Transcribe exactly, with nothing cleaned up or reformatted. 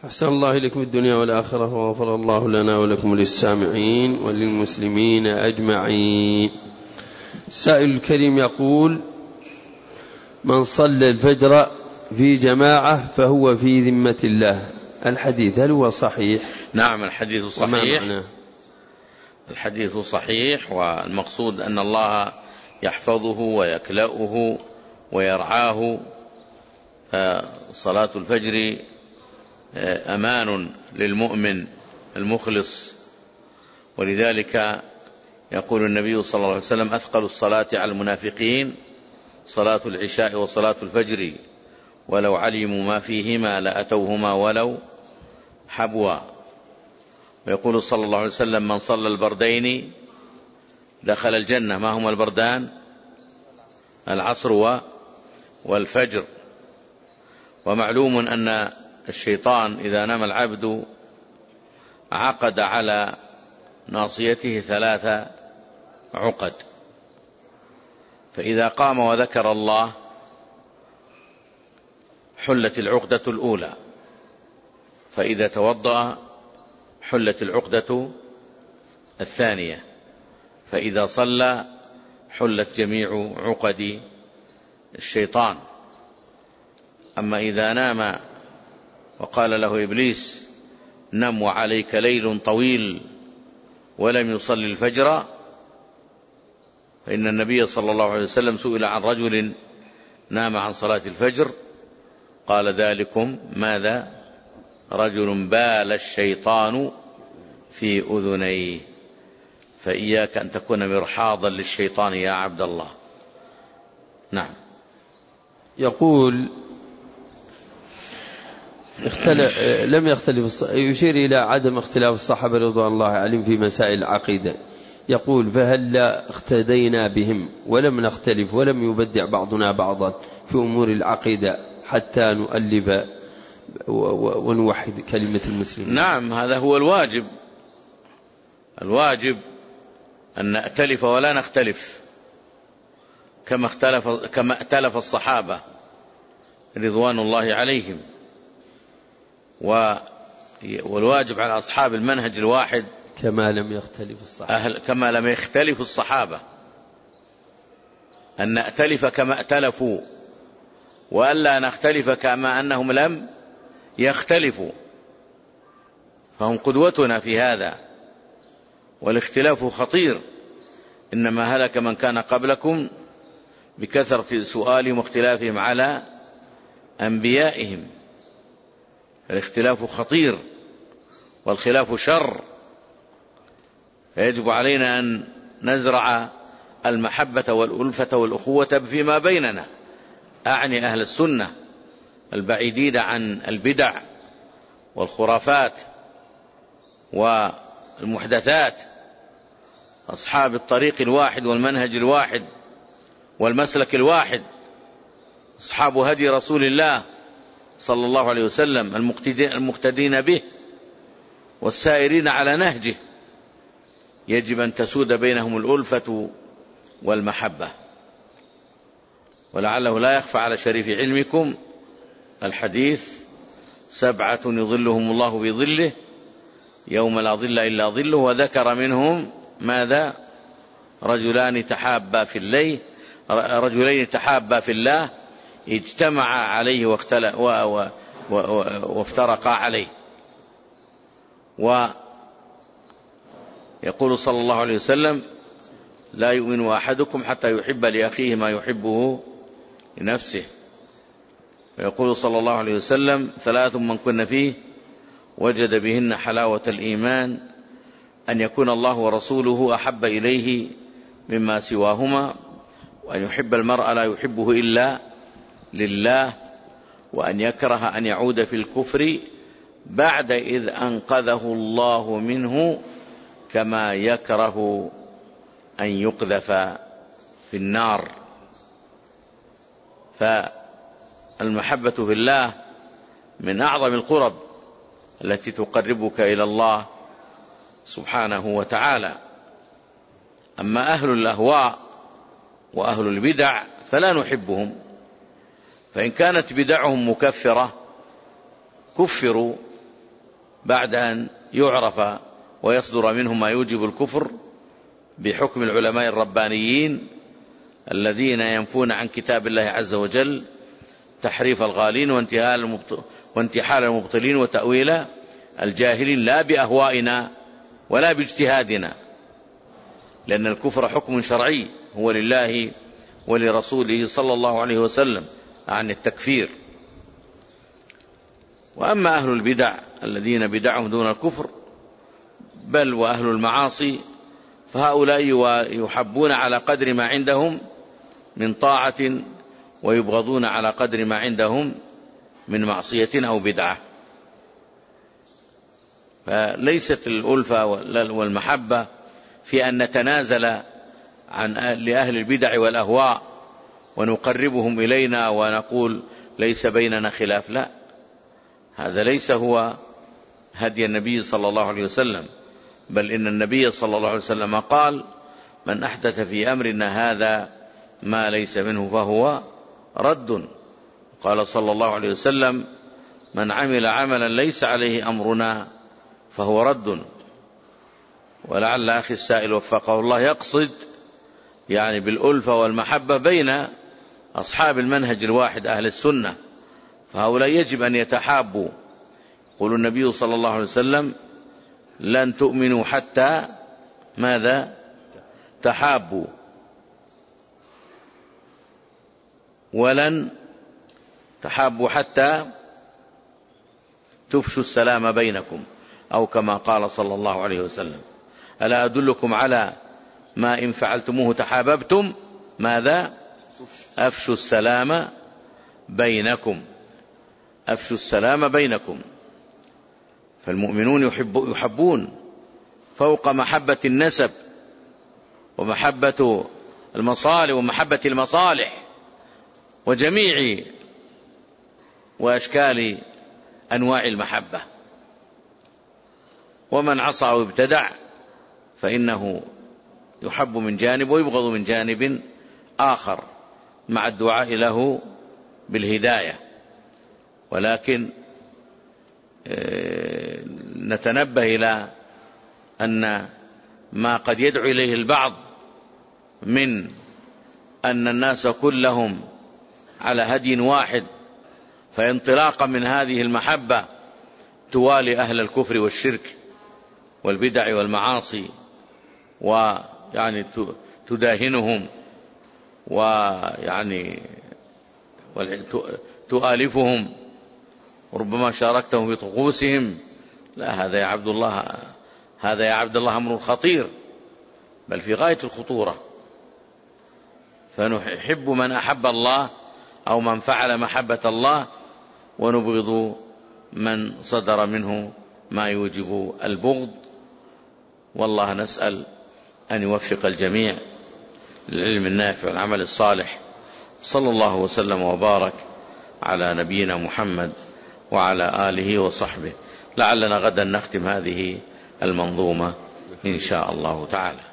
أحسن الله إليكم الدنيا والآخرة، وغفر الله لنا ولكم وللسامعين وللمسلمين أجمعين. سائل الكريم يقول: من صلى الفجر في جماعة فهو في ذمة الله، الحديث هل هو صحيح؟ نعم، الحديث صحيح. الحديث صحيح، والمقصود أن الله يحفظه ويكلأه ويرعاه. صلاة الفجر أمان للمؤمن المخلص، ولذلك يقول النبي صلى الله عليه وسلم: أثقل الصلاة على المنافقين صلاة العشاء وصلاة الفجر، ولو علموا ما فيهما لأتوهما ولو حبوا. ويقول صلى الله عليه وسلم: من صلى البردين دخل الجنة. ما هما البردان؟ العصر والفجر. ومعلوم أن الشيطان إذا نام العبد عقد على ناصيته ثلاث عقد، فإذا قام وذكر الله حلت العقدة الأولى، فإذا توضأ حلت العقدة الثانية، فإذا صلى حلت جميع عقد الشيطان. أما إذا نام وقال له إبليس: نم وعليك ليل طويل، ولم يصلي الفجر، فإن النبي صلى الله عليه وسلم سئل عن رجل نام عن صلاة الفجر قال: ذلكم ماذا؟ رجل بال الشيطان في أذنيه. فإياك أن تكون مرحاضا للشيطان يا عبد الله. نعم. يقول: اختلف لم يختلف، يشير إلى عدم اختلاف الصحابة رضوان الله عليهم في مسائل العقيدة. يقول: فهل لا اقتدينا بهم ولم نختلف ولم يبدع بعضنا بعضا في أمور العقيدة حتى نؤلف ونوحد كلمة المسلمين؟ نعم، هذا هو الواجب. الواجب أن نأتلف ولا نختلف، كما اختلف كما ائتلف الصحابة رضوان الله عليهم. والواجب على أصحاب المنهج الواحد كما لم يختلف الصحابة أهل كما لم يختلف الصحابة أن نأتلف كما ائتلفوا، وألا نختلف كما أنهم لم يختلفوا، فهم قدوتنا في هذا. والاختلاف خطير، إنما هلك من كان قبلكم بكثرة سؤالهم واختلافهم على أنبيائهم. الاختلاف خطير والخلاف شر، فيجب علينا أن نزرع المحبة والألفة والأخوة فيما بيننا، أعني أهل السنة البعيدين عن البدع والخرافات والمحدثات، أصحاب الطريق الواحد والمنهج الواحد والمسلك الواحد، أصحاب هدي رسول الله صلى الله عليه وسلم المقتدين به والسائرين على نهجه. يجب أن تسود بينهم الألفة والمحبة. ولعله لا يخفى على شريف علمكم الحديث: سبعة يظلهم الله بظله يوم لا ظل إلا ظله، وذكر منهم ماذا؟ رجلان تحابا في الله رجلين تحابا في الله اجتمعا عليه وافترقا عليه. ويقول صلى الله عليه وسلم: لا يؤمن أحدكم حتى يحب لأخيه ما يحبه لنفسه. ويقول صلى الله عليه وسلم: ثلاث من كن فيه وجد بهن حلاوة الإيمان: أن يكون الله ورسوله أحب إليه مما سواهما، وأن يحب المرء لا يحبه إلا لله، وأن يكره أن يعود في الكفر بعد إذ أنقذه الله منه، كما يكره أن يقذف في النار. فالمحبة في الله من أعظم القرب التي تقربك إلى الله سبحانه وتعالى. أما أهل الأهواء وأهل البدع فلا نحبهم، فإن كانت بدعهم مكفرة كفروا بعد أن يعرف ويصدر منهم ما يوجب الكفر بحكم العلماء الربانيين الذين ينفون عن كتاب الله عز وجل تحريف الغالين وانتحال المبطلين وتأويل الجاهلين، لا بأهوائنا ولا باجتهادنا، لأن الكفر حكم شرعي هو لله ولرسوله صلى الله عليه وسلم عن التكفير. وأما أهل البدع الذين بدعهم دون الكفر بل وأهل المعاصي فهؤلاء يحبون على قدر ما عندهم من طاعة ويبغضون على قدر ما عندهم من معصية أو بدعة. فليست الألفة والمحبة في أن نتنازل عن لأهل البدع والأهواء ونقربهم إلينا ونقول ليس بيننا خلاف، لا، هذا ليس هو هدي النبي صلى الله عليه وسلم، بل إن النبي صلى الله عليه وسلم قال: من أحدث في أمرنا هذا ما ليس منه فهو رد. قال صلى الله عليه وسلم: من عمل عملا ليس عليه أمرنا فهو رد. ولعل أخي السائل وفقه الله يقصد يعني بالألفة والمحبة بين أصحاب المنهج الواحد أهل السنة، فهؤلاء يجب أن يتحابوا. يقول النبي صلى الله عليه وسلم: لن تؤمنوا حتى ماذا؟ تحابوا، ولن تحابوا حتى تفشوا السلام بينكم، أو كما قال صلى الله عليه وسلم: ألا أدلكم على ما إن فعلتموه تحاببتم؟ ماذا؟ أفشوا السلام بينكم، أفشوا السلام بينكم. فالمؤمنون يحب يحبون فوق محبة النسب ومحبة المصالح ومحبة المصالح وجميع وأشكال أنواع المحبة. ومن عصى أو ابتدع فإنه يحب من جانب ويبغض من جانب آخر مع الدعاء له بالهداية. ولكن نتنبه إلى أن ما قد يدعو إليه البعض من أن الناس كلهم على هدي واحد، فانطلاقا من هذه المحبة توالي أهل الكفر والشرك والبدع والمعاصي، ويعني تداهنهم ويعني تؤالفهم، وربما شاركتهم في طقوسهم. لا، هذا يا عبد الله هذا يا عبد الله أمر خطير، بل في غاية الخطورة. فنحب من أحب الله أو من فعل محبة الله، ونبغض من صدر منه ما يوجب البغض. والله نسأل أن يوفق الجميع للعلم النافع والعمل الصالح. صلى الله وسلم وبارك على نبينا محمد وعلى آله وصحبه. لعلنا غدا نختم هذه المنظومة إن شاء الله تعالى.